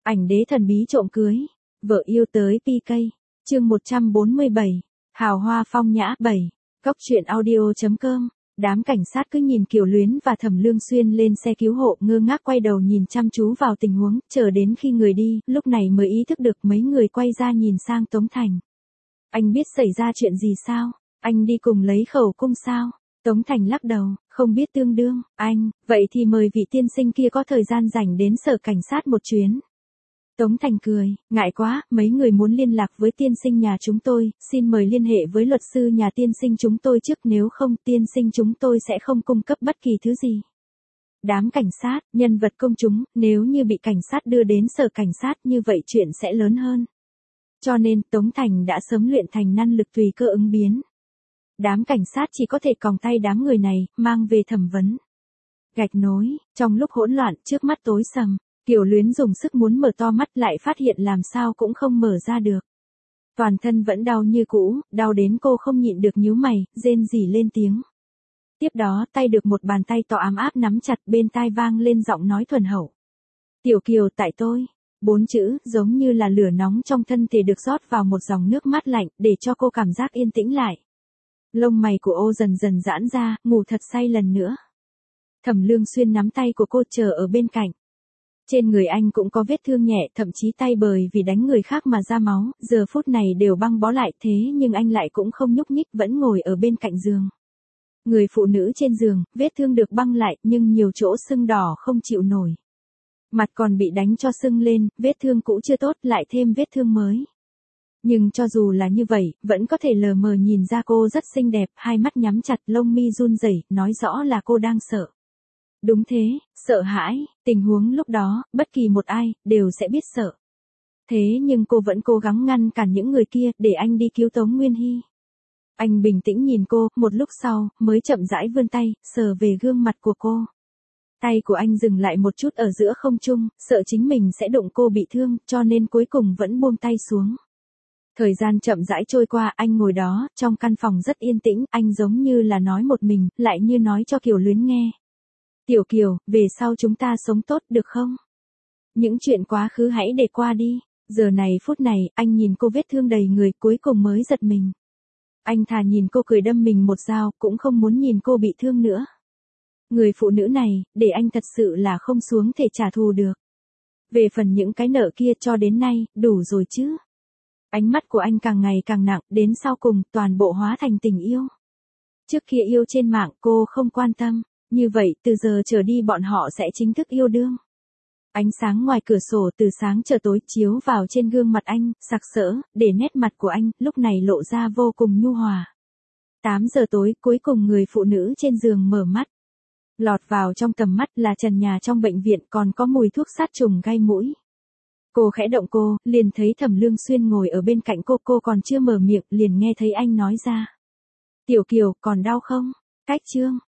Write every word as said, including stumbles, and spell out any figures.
Ảnh đế thần bí trộm cưới, vợ yêu tới pê ca. Chương một trăm bốn mươi bảy. Hào hoa phong nhã bảy. Cốc truyện audio chấm com. Đám cảnh sát cứ nhìn Kiều Luyến và Thẩm Lương Xuyên lên xe cứu hộ, ngơ ngác quay đầu nhìn chăm chú vào tình huống, chờ đến khi người đi, lúc này mới ý thức được. Mấy người quay ra nhìn sang Tống Thành. Anh biết xảy ra chuyện gì sao? Anh đi cùng lấy khẩu cung sao? Tống Thành lắc đầu, không biết tương đương. Anh, vậy thì mời vị tiên sinh kia có thời gian rảnh đến sở cảnh sát một chuyến. Tống Thành cười, ngại quá, mấy người muốn liên lạc với tiên sinh nhà chúng tôi, xin mời liên hệ với luật sư nhà tiên sinh chúng tôi trước, nếu không tiên sinh chúng tôi sẽ không cung cấp bất kỳ thứ gì. Đám cảnh sát, nhân vật công chúng, nếu như bị cảnh sát đưa đến sở cảnh sát như vậy chuyện sẽ lớn hơn. Cho nên Tống Thành đã sớm luyện thành năng lực tùy cơ ứng biến. Đám cảnh sát chỉ có thể còng tay đám người này, mang về thẩm vấn. Gạch nối, trong lúc hỗn loạn, trước mắt tối sầm. Kiều Luyến dùng sức muốn mở to mắt lại phát hiện làm sao cũng không mở ra được. Toàn thân vẫn đau như cũ, đau đến cô không nhịn được nhíu mày, rên rỉ lên tiếng. Tiếp đó tay được một bàn tay to ấm áp nắm chặt, bên tai vang lên giọng nói thuần hậu. Tiểu Kiều, tại tôi. Bốn chữ giống như là lửa nóng trong thân thể được rót vào một dòng nước mát lạnh để cho cô cảm giác yên tĩnh lại. Lông mày của ô dần dần giãn ra, ngủ thật say lần nữa. Thẩm Lương Xuyên nắm tay của cô chờ ở bên cạnh. Trên người anh cũng có vết thương nhẹ, thậm chí tay bởi vì đánh người khác mà ra máu, giờ phút này đều băng bó lại, thế nhưng anh lại cũng không nhúc nhích, vẫn ngồi ở bên cạnh giường. Người phụ nữ trên giường, vết thương được băng lại nhưng nhiều chỗ sưng đỏ không chịu nổi. Mặt còn bị đánh cho sưng lên, vết thương cũ chưa tốt lại thêm vết thương mới. Nhưng cho dù là như vậy, vẫn có thể lờ mờ nhìn ra cô rất xinh đẹp, hai mắt nhắm chặt, lông mi run rẩy, nói rõ là cô đang sợ. Đúng thế, sợ hãi, tình huống lúc đó, bất kỳ một ai, đều sẽ biết sợ. Thế nhưng cô vẫn cố gắng ngăn cản những người kia, để anh đi cứu Tống Nguyên Hy. Anh bình tĩnh nhìn cô, một lúc sau, mới chậm rãi vươn tay, sờ về gương mặt của cô. Tay của anh dừng lại một chút ở giữa không trung, sợ chính mình sẽ đụng cô bị thương, cho nên cuối cùng vẫn buông tay xuống. Thời gian chậm rãi trôi qua, anh ngồi đó, trong căn phòng rất yên tĩnh, anh giống như là nói một mình, lại như nói cho Kiều Luyến nghe. Tiểu Kiều, về sau chúng ta sống tốt được không? Những chuyện quá khứ hãy để qua đi. Giờ này phút này, anh nhìn cô vết thương đầy người, cuối cùng mới giật mình. Anh thà nhìn cô cười đâm mình một dao, cũng không muốn nhìn cô bị thương nữa. Người phụ nữ này, để anh thật sự là không xuống thể trả thù được. Về phần những cái nợ kia cho đến nay, đủ rồi chứ. Ánh mắt của anh càng ngày càng nặng, đến sau cùng, toàn bộ hóa thành tình yêu. Trước kia yêu trên mạng, cô không quan tâm. Như vậy, từ giờ trở đi bọn họ sẽ chính thức yêu đương. Ánh sáng ngoài cửa sổ từ sáng chờ tối chiếu vào trên gương mặt anh, sặc sỡ, để nét mặt của anh, lúc này lộ ra vô cùng nhu hòa. tám giờ tối, cuối cùng người phụ nữ trên giường mở mắt. Lọt vào trong tầm mắt là trần nhà trong bệnh viện, còn có mùi thuốc sát trùng gai mũi. Cô khẽ động cô, liền thấy Thẩm Lương Xuyên ngồi ở bên cạnh cô, cô còn chưa mở miệng, liền nghe thấy anh nói ra. Tiểu Kiều, còn đau không? Cách chương.